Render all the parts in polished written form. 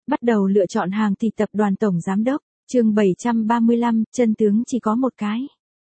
Bắt đầu lựa chọn hàng thì tập đoàn tổng giám đốc, chương 735, chân tướng chỉ có một cái.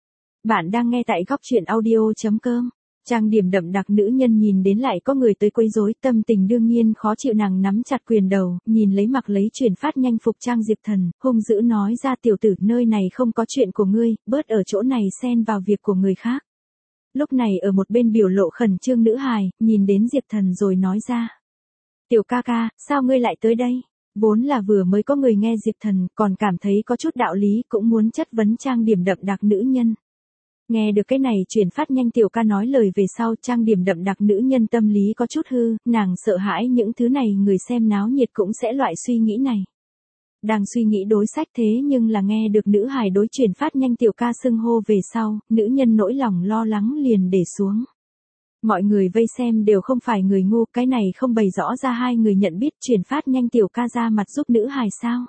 Bạn đang nghe tại góc truyện audio.com. Trang điểm đậm đặc nữ nhân nhìn đến lại có người tới quấy rối, tâm tình đương nhiên khó chịu, nàng nắm chặt quyền đầu, nhìn lấy mặc lấy chuyển phát nhanh phục trang Diệp Thần, hung dữ nói ra, tiểu tử, nơi này không có chuyện của ngươi, bớt ở chỗ này xen vào việc của người khác. Lúc này ở một bên biểu lộ khẩn trương nữ hài, nhìn đến Diệp Thần rồi nói ra. Tiểu ca ca, sao ngươi lại tới đây? Vốn là vừa mới có người nghe Diệp Thần, còn cảm thấy có chút đạo lý, cũng muốn chất vấn trang điểm đậm đặc nữ nhân. Nghe được cái này chuyển phát nhanh tiểu ca nói lời về sau, trang điểm đậm đặc nữ nhân tâm lý có chút hư, nàng sợ hãi những thứ này người xem náo nhiệt cũng sẽ loại suy nghĩ này. Đang suy nghĩ đối sách thế nhưng là nghe được nữ hài đối chuyển phát nhanh tiểu ca xưng hô về sau, nữ nhân nỗi lòng lo lắng liền để xuống. Mọi người vây xem đều không phải người ngu, cái này không bày rõ ra hai người nhận biết chuyển phát nhanh tiểu ca ra mặt giúp nữ hài sao?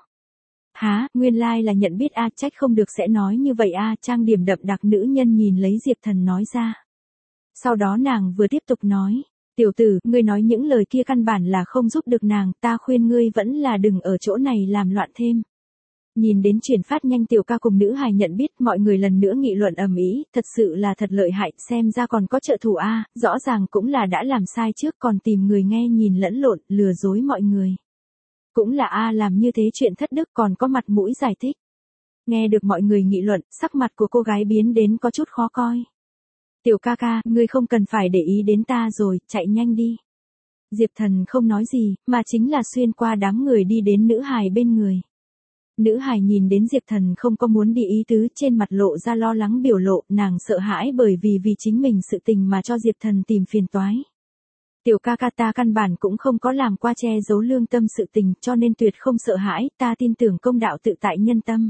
Hả, nguyên lai là nhận biết a, trách không được sẽ nói như vậy a, trang điểm đậm đặc nữ nhân nhìn lấy Diệp Thần nói ra. Sau đó nàng vừa tiếp tục nói, tiểu tử, ngươi nói những lời kia căn bản là không giúp được nàng, ta khuyên ngươi vẫn là đừng ở chỗ này làm loạn thêm. Nhìn đến chuyển phát nhanh tiểu ca cùng nữ hài nhận biết, mọi người lần nữa nghị luận ầm ĩ, thật sự là thật lợi hại, xem ra còn có trợ thủ a, rõ ràng cũng là đã làm sai trước còn tìm người nghe nhìn lẫn lộn, lừa dối mọi người. Cũng là a, làm như thế chuyện thất đức còn có mặt mũi giải thích. Nghe được mọi người nghị luận, sắc mặt của cô gái biến đến có chút khó coi. Tiểu ca ca, ngươi không cần phải để ý đến ta rồi, chạy nhanh đi. Diệp Thần không nói gì, mà chính là xuyên qua đám người đi đến nữ hài bên người. Nữ hài nhìn đến Diệp Thần không có muốn đi ý tứ, trên mặt lộ ra lo lắng biểu lộ, nàng sợ hãi bởi vì chính mình sự tình mà cho Diệp Thần tìm phiền toái. Tiểu ca ca, ta căn bản cũng không có làm qua che giấu lương tâm sự tình, cho nên tuyệt không sợ hãi, ta tin tưởng công đạo tự tại nhân tâm.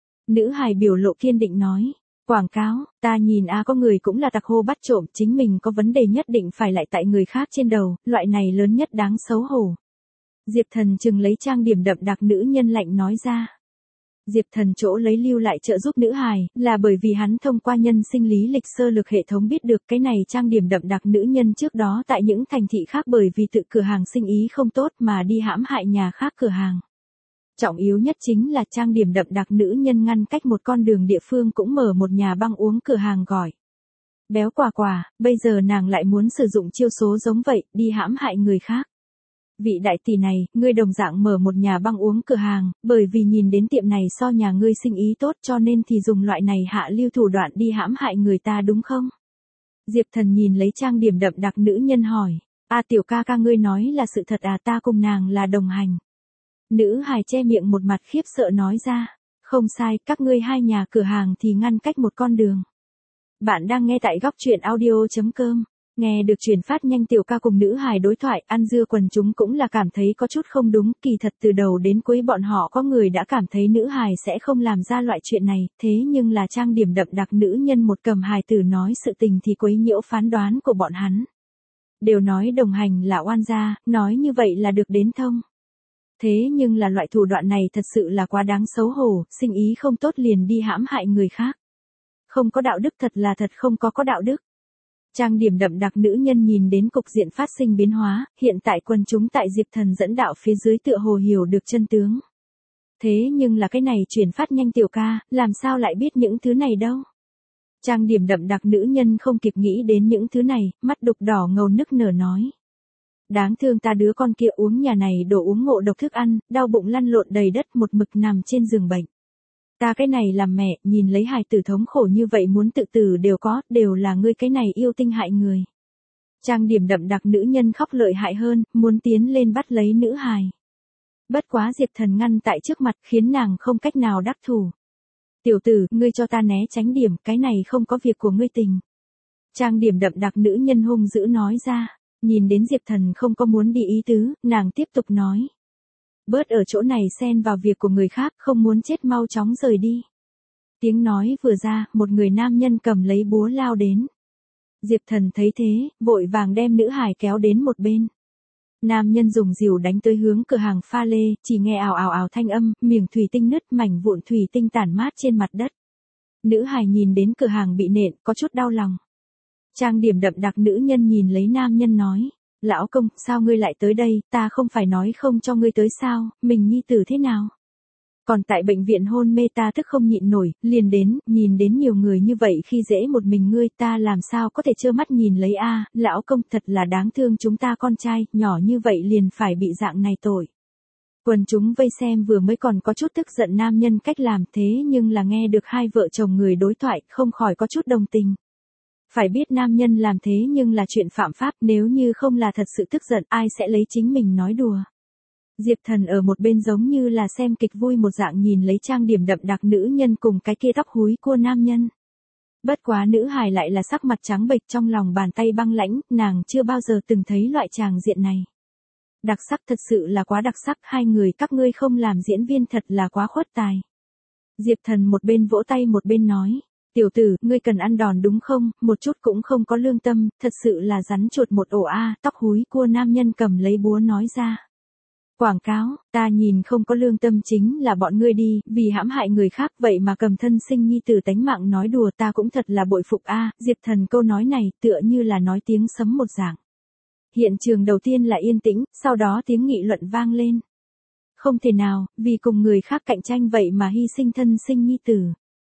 Nữ hài biểu lộ kiên định nói, quảng cáo, ta nhìn có người cũng là tặc hô bắt trộm, chính mình có vấn đề nhất định phải lại tại người khác trên đầu, loại này lớn nhất đáng xấu hổ. Diệp Thần chừng lấy trang điểm đậm đặc nữ nhân lạnh nói ra. Diệp Thần chỗ lấy lưu lại trợ giúp nữ hài, là bởi vì hắn thông qua nhân sinh lý lịch sơ lược hệ thống biết được cái này trang điểm đậm đặc nữ nhân trước đó tại những thành thị khác bởi vì tự cửa hàng sinh ý không tốt mà đi hãm hại nhà khác cửa hàng. Trọng yếu nhất chính là trang điểm đậm đặc nữ nhân ngăn cách một con đường địa phương cũng mở một nhà băng uống cửa hàng gọi béo quả quả, bây giờ nàng lại muốn sử dụng chiêu số giống vậy, đi hãm hại người khác. Vị đại tỷ này, ngươi đồng dạng mở một nhà băng uống cửa hàng, bởi vì nhìn đến tiệm này so nhà ngươi sinh ý tốt cho nên thì dùng loại này hạ lưu thủ đoạn đi hãm hại người ta đúng không? Diệp Thần nhìn lấy trang điểm đậm đặc nữ nhân hỏi, tiểu ca ca ngươi nói là sự thật ta cùng nàng là đồng hành. Nữ hài che miệng một mặt khiếp sợ nói ra, không sai, các ngươi hai nhà cửa hàng thì ngăn cách một con đường. Bạn đang nghe tại góc truyện audio.com. Nghe được truyền phát nhanh tiểu ca cùng nữ hài đối thoại, ăn dưa quần chúng cũng là cảm thấy có chút không đúng, kỳ thật từ đầu đến cuối bọn họ có người đã cảm thấy nữ hài sẽ không làm ra loại chuyện này, thế nhưng là trang điểm đậm đặc nữ nhân một cầm hài tử nói sự tình thì quấy nhiễu phán đoán của bọn hắn. Đều nói đồng hành là oan gia, nói như vậy là được đến thông. Thế nhưng là loại thủ đoạn này thật sự là quá đáng xấu hổ, sinh ý không tốt liền đi hãm hại người khác. Không có đạo đức, thật là thật không có đạo đức. Trang điểm đậm đặc nữ nhân nhìn đến cục diện phát sinh biến hóa, hiện tại quần chúng tại Diệp Thần dẫn đạo phía dưới tựa hồ hiểu được chân tướng. Thế nhưng là cái này chuyển phát nhanh tiểu ca, làm sao lại biết những thứ này đâu? Trang điểm đậm đặc nữ nhân không kịp nghĩ đến những thứ này, mắt đục đỏ ngầu nức nở nói. Đáng thương ta đứa con kia uống nhà này đồ uống ngộ độc thức ăn, đau bụng lăn lộn đầy đất một mực nằm trên giường bệnh. Ta cái này làm mẹ, nhìn lấy hài tử thống khổ như vậy muốn tự tử đều là ngươi cái này yêu tinh hại người. Trang điểm đậm đặc nữ nhân khóc lợi hại hơn, muốn tiến lên bắt lấy nữ hài. Bất quá Diệp Thần ngăn tại trước mặt khiến nàng không cách nào đắc thủ. Tiểu tử, ngươi cho ta né tránh điểm, cái này không có việc của ngươi tình. Trang điểm đậm đặc nữ nhân hung dữ nói ra, nhìn đến Diệp Thần không có muốn đi ý tứ, nàng tiếp tục nói. Bớt ở chỗ này xen vào việc của người khác, không muốn chết mau chóng rời đi. Tiếng nói vừa ra, một người nam nhân cầm lấy búa lao đến. Diệp Thần thấy thế, vội vàng đem nữ hài kéo đến một bên. Nam nhân dùng rìu đánh tới hướng cửa hàng pha lê, chỉ nghe ào ào ào thanh âm, miếng thủy tinh nứt, mảnh vụn thủy tinh tản mát trên mặt đất. Nữ hài nhìn đến cửa hàng bị nện, có chút đau lòng. Trang điểm đậm đặc nữ nhân nhìn lấy nam nhân nói, Lão công, sao ngươi lại tới đây, ta không phải nói không cho ngươi tới sao, mình nhi tử thế nào? Còn tại bệnh viện hôn mê ta tức không nhịn nổi, liền đến, nhìn đến nhiều người như vậy khi dễ một mình ngươi ta làm sao có thể trơ mắt nhìn lấy a lão công thật là đáng thương chúng ta con trai, nhỏ như vậy liền phải bị dạng này tội. Quần chúng vây xem vừa mới còn có chút tức giận nam nhân cách làm thế nhưng là nghe được hai vợ chồng người đối thoại không khỏi có chút đồng tình. Phải biết nam nhân làm thế nhưng là chuyện phạm pháp nếu như không là thật sự tức giận ai sẽ lấy chính mình nói đùa. Diệp Thần ở một bên giống như là xem kịch vui một dạng nhìn lấy trang điểm đậm đặc nữ nhân cùng cái kia tóc húi cua nam nhân. Bất quá nữ hài lại là sắc mặt trắng bệch trong lòng bàn tay băng lãnh, nàng chưa bao giờ từng thấy loại tràng diện này. Đặc sắc thật sự là quá đặc sắc, hai người các ngươi không làm diễn viên thật là quá khuất tài. Diệp Thần một bên vỗ tay một bên nói, tiểu tử, ngươi cần ăn đòn đúng không, một chút cũng không có lương tâm, thật sự là rắn chuột một ổ a tóc húi cua nam nhân cầm lấy búa nói ra. Quảng cáo, ta nhìn không có lương tâm chính là bọn ngươi đi, vì hãm hại người khác vậy mà cầm thân sinh nhi tử tánh mạng nói đùa ta cũng thật là bội phục a Diệp Thần câu nói này tựa như là nói tiếng sấm một dạng. Hiện trường đầu tiên là yên tĩnh, sau đó tiếng nghị luận vang lên. Không thể nào, vì cùng người khác cạnh tranh vậy mà hy sinh thân sinh nhi tử.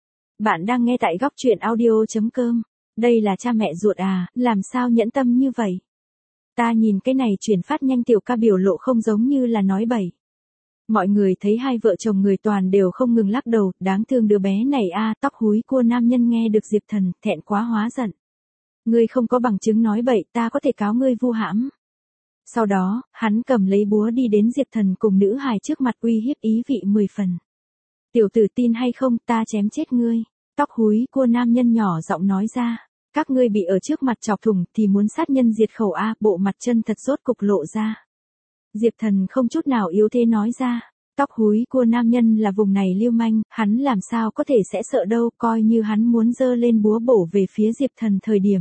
Bạn đang nghe tại góc truyện audio.com. Đây là cha mẹ ruột à, làm sao nhẫn tâm như vậy? Ta nhìn cái này chuyển phát nhanh tiểu ca biểu lộ không giống như là nói bậy. Mọi người thấy hai vợ chồng người toàn đều không ngừng lắc đầu, đáng thương đứa bé này a tóc húi cua nam nhân nghe được Diệp Thần, thẹn quá hóa giận. Ngươi không có bằng chứng nói bậy, ta có thể cáo ngươi vu hãm. Sau đó, hắn cầm lấy búa đi đến Diệp Thần cùng nữ hài trước mặt uy hiếp ý vị 10 phần. Tiểu tử tin hay không, ta chém chết ngươi. Tóc húi cua nam nhân nhỏ giọng nói ra. Các ngươi bị ở trước mặt chọc thủng thì muốn sát nhân diệt khẩu a bộ mặt chân thật rốt cục lộ ra. Diệp Thần không chút nào yếu thế nói ra. Tóc húi cua nam nhân là vùng này lưu manh, hắn làm sao có thể sẽ sợ đâu, coi như hắn muốn giơ lên búa bổ về phía Diệp Thần thời điểm.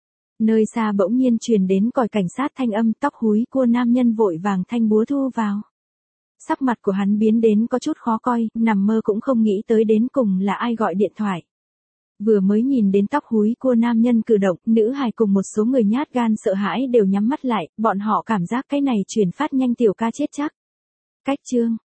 Nơi xa bỗng nhiên truyền đến còi cảnh sát thanh âm, tóc húi cua nam nhân vội vàng thanh búa thu vào. Sắc mặt của hắn biến đến có chút khó coi, nằm mơ cũng không nghĩ tới đến cùng là ai gọi điện thoại. Vừa mới nhìn đến tóc húi cua nam nhân cử động, nữ hài cùng một số người nhát gan sợ hãi đều nhắm mắt lại, bọn họ cảm giác cái này truyền phát nhanh tiểu ca chết chắc. Cách chương